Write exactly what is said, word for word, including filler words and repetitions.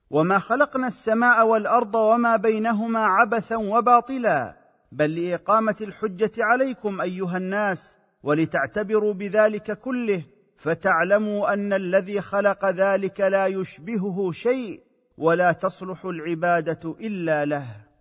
وما خلقنا السماء والارض وما بينهما عبثا وباطلا، بل لاقامه الحجه عليكم ايها الناس، ولتعتبروا بذلك كله، فتعلموا ان الذي خلق ذلك لا يشبهه شيء، ولا تصلح العباده الا له.